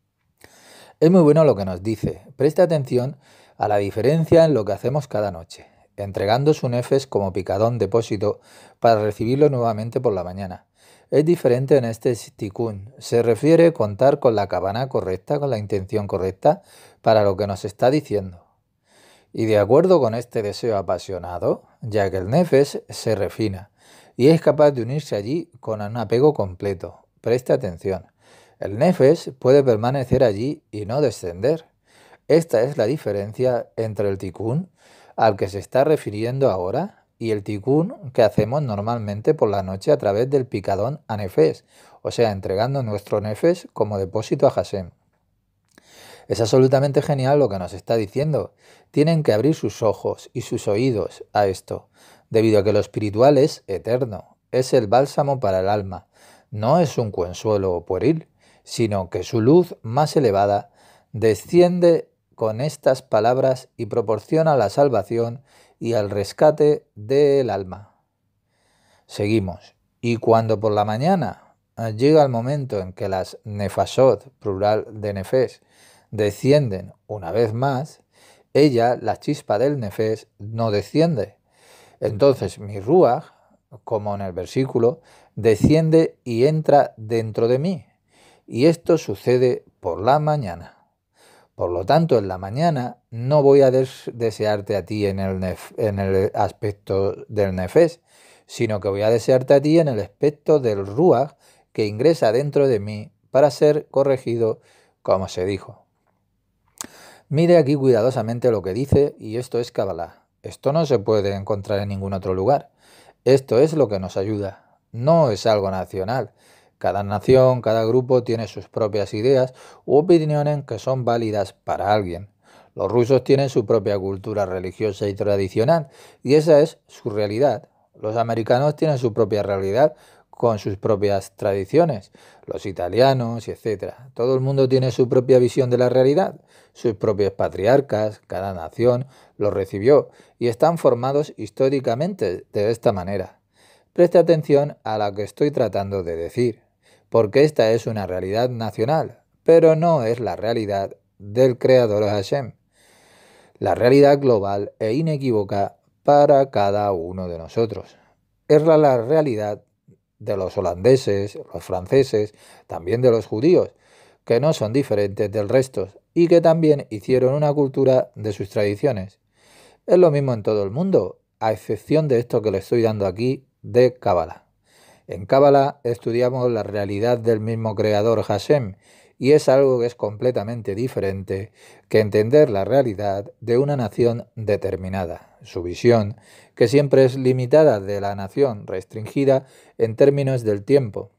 Es muy bueno lo que nos dice. Presta atención a la diferencia en lo que hacemos cada noche, entregando su nefes como picadón depósito para recibirlo nuevamente por la mañana. Es diferente en este tikkun. Se refiere a contar con la kavaná correcta, con la intención correcta para lo que nos está diciendo. Y de acuerdo con este deseo apasionado, ya que el nefes se refina y es capaz de unirse allí con un apego completo. Preste atención. El nefes puede permanecer allí y no descender. Esta es la diferencia entre el tikkun al que se está refiriendo ahora y el tikkun que hacemos normalmente por la noche a través del picadón a nefes, o sea, entregando nuestro nefes como depósito a Hashem. Es absolutamente genial lo que nos está diciendo. Tienen que abrir sus ojos y sus oídos a esto, debido a que lo espiritual es eterno, es el bálsamo para el alma, no es un consuelo pueril, sino que su luz más elevada desciende con estas palabras y proporciona la salvación y el rescate del alma. Seguimos. Y cuando por la mañana llega el momento en que las nefashot, plural de nefes, descienden una vez más, ella, la chispa del nefes, no desciende. Entonces mi ruaj, como en el versículo, desciende y entra dentro de mí. Y esto sucede por la mañana. Por lo tanto, en la mañana no voy a desearte a ti en el aspecto del nefes, sino que voy a desearte a ti en el aspecto del ruaj que ingresa dentro de mí para ser corregido, como se dijo. Mire aquí cuidadosamente lo que dice, y esto es Kabbalah. Esto no se puede encontrar en ningún otro lugar. Esto es lo que nos ayuda. No es algo nacional. Cada nación, cada grupo tiene sus propias ideas u opiniones que son válidas para alguien. Los rusos tienen su propia cultura religiosa y tradicional, y esa es su realidad. Los americanos tienen su propia realidad con sus propias tradiciones, los italianos y etcétera. Todo el mundo tiene su propia visión de la realidad, sus propios patriarcas, cada nación los recibió y están formados históricamente de esta manera. Preste atención a lo que estoy tratando de decir, porque esta es una realidad nacional, pero no es la realidad del creador Hashem, la realidad global e inequívoca para cada uno de nosotros. Es la realidad de los holandeses, los franceses, también de los judíos, que no son diferentes del resto y que también hicieron una cultura de sus tradiciones. Es lo mismo en todo el mundo, a excepción de esto que le estoy dando aquí de Cábala. En Cábala estudiamos la realidad del mismo creador Hashem y es algo que es completamente diferente que entender la realidad de una nación determinada, su visión, que siempre es limitada de la nación, restringida en términos del tiempo.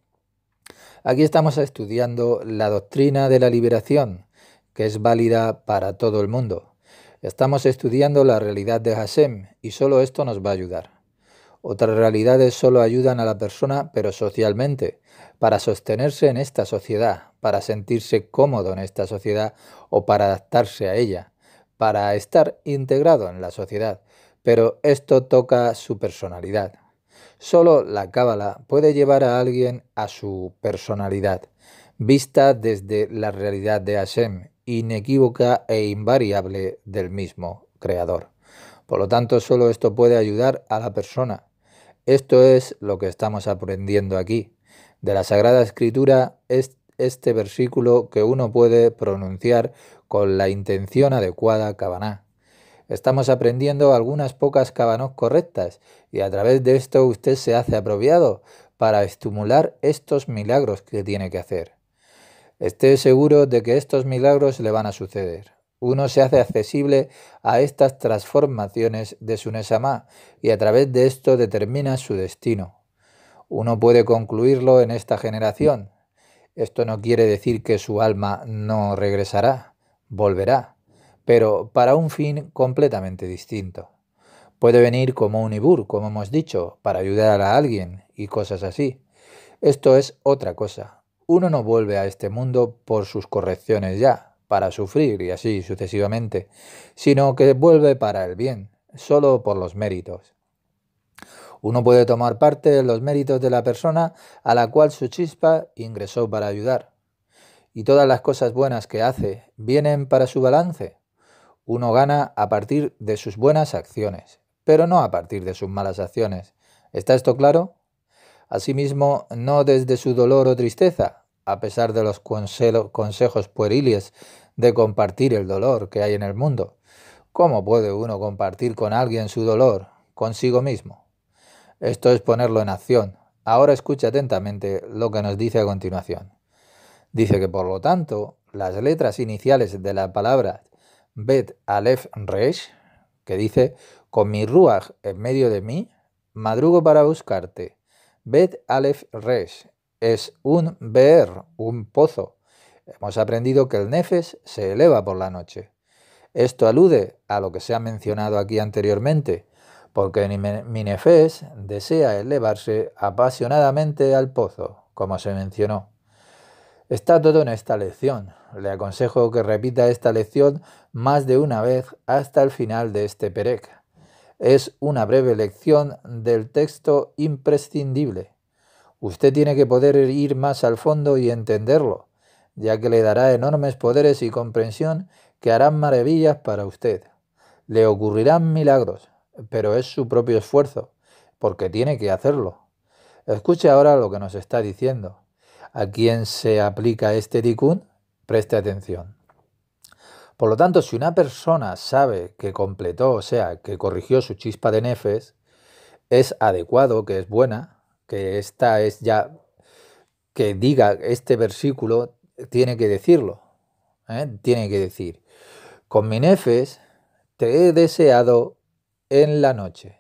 Aquí estamos estudiando la doctrina de la liberación, que es válida para todo el mundo. Estamos estudiando la realidad de Hashem y solo esto nos va a ayudar. Otras realidades solo ayudan a la persona, pero socialmente, para sostenerse en esta sociedad, para sentirse cómodo en esta sociedad o para adaptarse a ella, para estar integrado en la sociedad. Pero esto toca su personalidad. Solo la Cábala puede llevar a alguien a su personalidad, vista desde la realidad de Hashem, inequívoca e invariable del mismo Creador. Por lo tanto, solo esto puede ayudar a la persona. Esto es lo que estamos aprendiendo aquí. De la Sagrada Escritura es este versículo que uno puede pronunciar con la intención adecuada Kavaná. Estamos aprendiendo algunas pocas Kavanot correctas y a través de esto usted se hace apropiado para estimular estos milagros que tiene que hacer. Esté seguro de que estos milagros le van a suceder. Uno se hace accesible a estas transformaciones de su Neshama y a través de esto determina su destino. Uno puede concluirlo en esta generación. Esto no quiere decir que su alma no regresará, volverá, pero para un fin completamente distinto. Puede venir como un ibur, como hemos dicho, para ayudar a alguien y cosas así. Esto es otra cosa. Uno no vuelve a este mundo por sus correcciones ya, para sufrir y así sucesivamente, sino que vuelve para el bien, solo por los méritos. Uno puede tomar parte en los méritos de la persona a la cual su chispa ingresó para ayudar. Y todas las cosas buenas que hace vienen para su balance. Uno gana a partir de sus buenas acciones, pero no a partir de sus malas acciones. ¿Está esto claro? Asimismo, no desde su dolor o tristeza, a pesar de los consejos pueriles de compartir el dolor que hay en el mundo. ¿Cómo puede uno compartir con alguien su dolor, consigo mismo? Esto es ponerlo en acción. Ahora escucha atentamente lo que nos dice a continuación. Dice que por lo tanto, las letras iniciales de la palabra Bet Aleph Resh, que dice, con mi ruach en medio de mí, madrugo para buscarte. Bet Aleph Resh es un beer, un pozo. Hemos aprendido que el nefes se eleva por la noche. Esto alude a lo que se ha mencionado aquí anteriormente, porque mi nefes desea elevarse apasionadamente al pozo, como se mencionó. Está todo en esta lección. Le aconsejo que repita esta lección más de una vez hasta el final de este perec. Es una breve lección del texto imprescindible. Usted tiene que poder ir más al fondo y entenderlo, ya que le dará enormes poderes y comprensión que harán maravillas para usted. Le ocurrirán milagros, pero es su propio esfuerzo, porque tiene que hacerlo. Escuche ahora lo que nos está diciendo. ¿A quién se aplica este tikkun? Preste atención. Por lo tanto, si una persona sabe que completó, o sea, que corrigió su chispa de nefes, es adecuado, que es buena, que esta es ya, que diga este versículo, tiene que decirlo. Tiene que decir, con mi nefes te he deseado en la noche.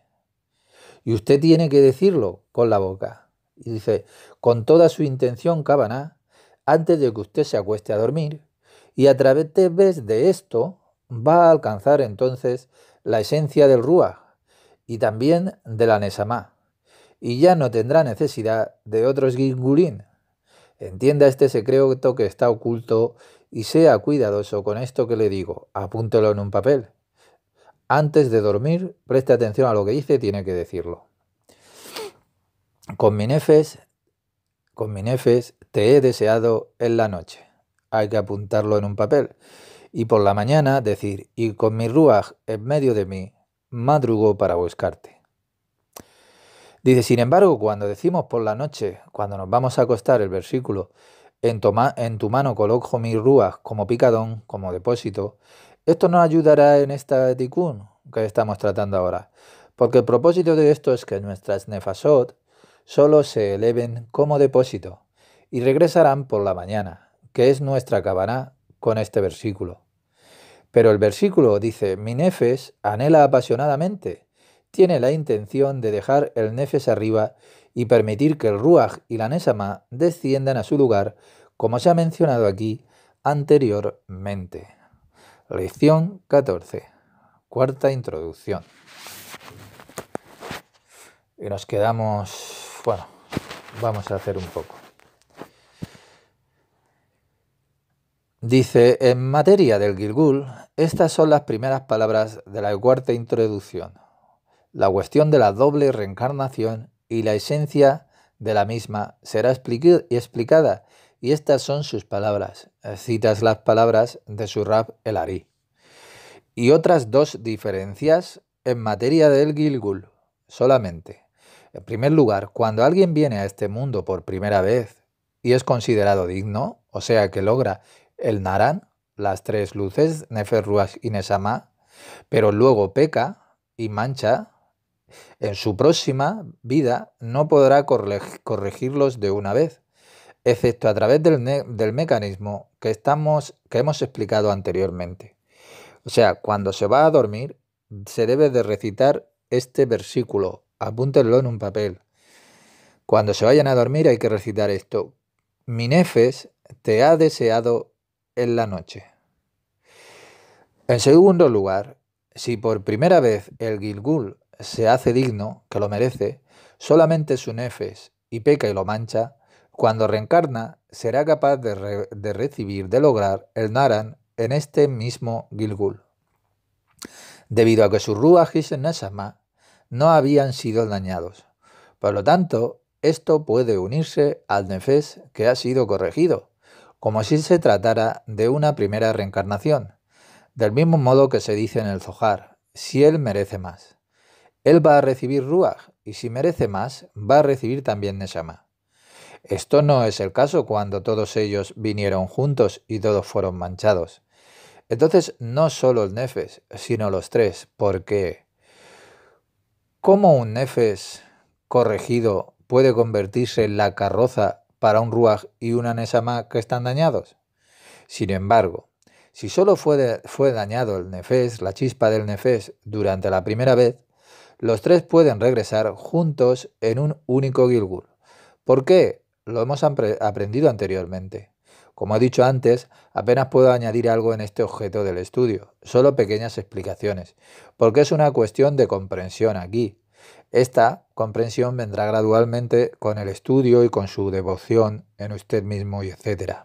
Y usted tiene que decirlo con la boca. Y dice, con toda su intención Kavaná, antes de que usted se acueste a dormir, y a través de esto va a alcanzar entonces la esencia del Ruach y también de la Neshama. y ya no tendrá necesidad de otros Gilgulin. Entienda este secreto que está oculto y sea cuidadoso con esto que le digo. Apúntelo en un papel. Antes de dormir, preste atención a lo que dice, tiene que decirlo. Con mi nefes te he deseado en la noche. Hay que apuntarlo en un papel. Y por la mañana decir, y con mi ruaj en medio de mí, madrugo para buscarte. Dice, sin embargo, cuando decimos por la noche, cuando nos vamos a acostar, el versículo, en tu mano coloco mi ruaj como picadón, como depósito, esto nos ayudará en esta tikkun que estamos tratando ahora. Porque el propósito de esto es que nuestras nefasot solo se eleven como depósito y regresarán por la mañana, que es nuestra kabaná con este versículo. Pero el versículo dice, mi nefes anhela apasionadamente, tiene la intención de dejar el nefes arriba y permitir que el ruaj y la nesama desciendan a su lugar, como se ha mencionado aquí anteriormente. Lección 14. Cuarta introducción. Y nos quedamos, bueno, vamos a hacer un poco. Dice, en materia del Gilgul, estas son las primeras palabras de la cuarta introducción. La cuestión de la doble reencarnación y la esencia de la misma será explicada, y estas son sus palabras. Citas las palabras de su Rab el Ari. Y otras dos diferencias en materia del Gilgul, solamente. En primer lugar, cuando alguien viene a este mundo por primera vez y es considerado digno, o sea que logra el Naran, las tres luces, Nefer, Ruach y Nesama, pero luego peca y mancha, en su próxima vida no podrá corregirlos de una vez, excepto a través del mecanismo que hemos explicado anteriormente. O sea, cuando se va a dormir, se debe de recitar este versículo. Apúntenlo en un papel. Cuando se vayan a dormir hay que recitar esto. Mi nefes te ha deseado en la noche. En segundo lugar, si por primera vez el Gilgul se hace digno, que lo merece, solamente su nefes y peca y lo mancha, cuando reencarna será capaz de recibir, de lograr el Naran en este mismo Gilgul, debido a que su Ruach y su Nesama no habían sido dañados. Por lo tanto, esto puede unirse al nefes que ha sido corregido, como si se tratara de una primera reencarnación, del mismo modo que se dice en el Zohar, si él merece más. Él va a recibir Ruach, y si merece más, va a recibir también Nesama. Esto no es el caso cuando todos ellos vinieron juntos y todos fueron manchados. Entonces, no solo el nefes, sino los tres, porque ¿cómo un nefes corregido puede convertirse en la carroza para un ruaj y una nesama que están dañados? Sin embargo, si solo fue dañado el nefes, la chispa del nefes, durante la primera vez, los tres pueden regresar juntos en un único Gilgul. ¿Por qué? Lo hemos aprendido anteriormente. Como he dicho antes, apenas puedo añadir algo en este objeto del estudio, solo pequeñas explicaciones, porque es una cuestión de comprensión aquí. Esta comprensión vendrá gradualmente con el estudio y con su devoción en usted mismo y etc.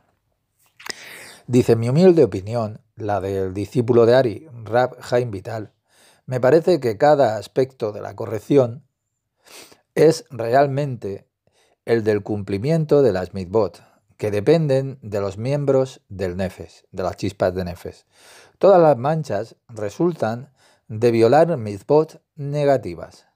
Dice, mi humilde opinión, la del discípulo de Ari, Rab Chaim Vital, me parece que cada aspecto de la corrección es realmente el del cumplimiento de las mitzvot, que dependen de los miembros del nefes, de las chispas de nefes. Todas las manchas resultan de violar mitzvot negativas.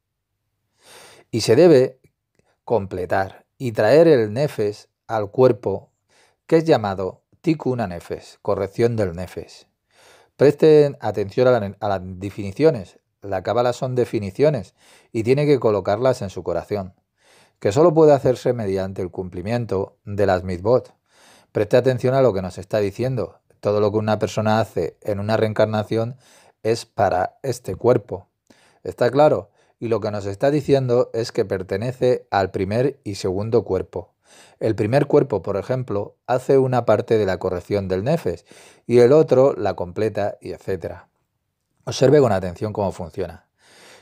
Y se debe completar y traer el nefes al cuerpo, que es llamado tikkun nefes, corrección del nefes. Presten atención a las definiciones. La cábala son definiciones y tiene que colocarlas en su corazón, que solo puede hacerse mediante el cumplimiento de las mitzvot. Preste atención a lo que nos está diciendo. Todo lo que una persona hace en una reencarnación es para este cuerpo. ¿Está claro? Y lo que nos está diciendo es que pertenece al primer y segundo cuerpo. El primer cuerpo, por ejemplo, hace una parte de la corrección del nefes y el otro la completa y etc. Observe con atención cómo funciona.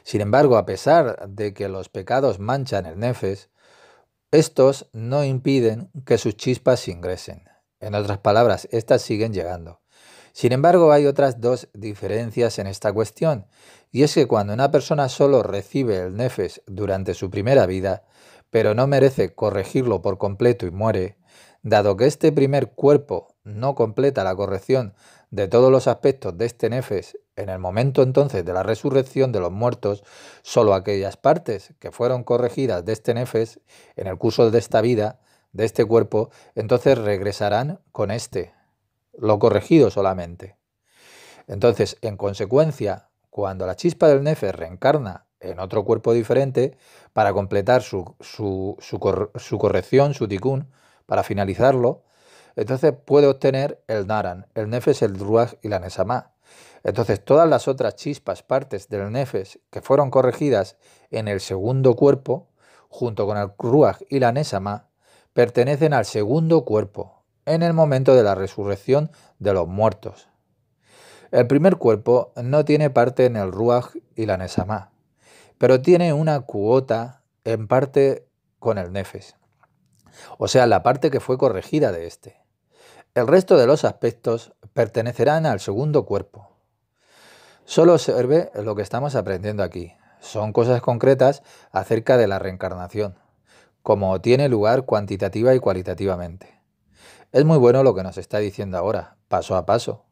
Sin embargo, a pesar de que los pecados manchan el nefes, estos no impiden que sus chispas ingresen. En otras palabras, estas siguen llegando. Sin embargo, hay otras dos diferencias en esta cuestión, y es que cuando una persona solo recibe el nefes durante su primera vida, pero no merece corregirlo por completo y muere, dado que este primer cuerpo no completa la corrección de todos los aspectos de este nefes en el momento entonces de la resurrección de los muertos, solo aquellas partes que fueron corregidas de este nefes en el curso de esta vida, de este cuerpo, entonces regresarán con este, lo corregido solamente. Entonces, en consecuencia, cuando la chispa del nefes reencarna en otro cuerpo diferente, para completar su corrección, su tikkun, para finalizarlo, entonces puede obtener el naran, el nefes, el ruach y la nesama. Entonces, todas las otras chispas, partes del nefes que fueron corregidas en el segundo cuerpo, junto con el ruach y la nesama, pertenecen al segundo cuerpo, en el momento de la resurrección de los muertos. El primer cuerpo no tiene parte en el ruach y la nesama, pero tiene una cuota en parte con el nefes, o sea, la parte que fue corregida de este. El resto de los aspectos pertenecerán al segundo cuerpo. Solo observe lo que estamos aprendiendo aquí. Son cosas concretas acerca de la reencarnación, como tiene lugar cuantitativa y cualitativamente. Es muy bueno lo que nos está diciendo ahora, paso a paso.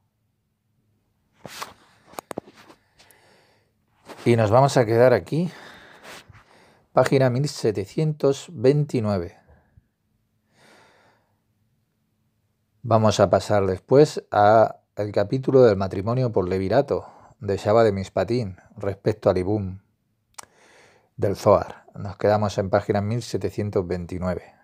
Y nos vamos a quedar aquí, página 1729. Vamos a pasar después al capítulo del matrimonio por levirato de Shaba de Mishpatín respecto al Ibum del Zohar. Nos quedamos en página 1729.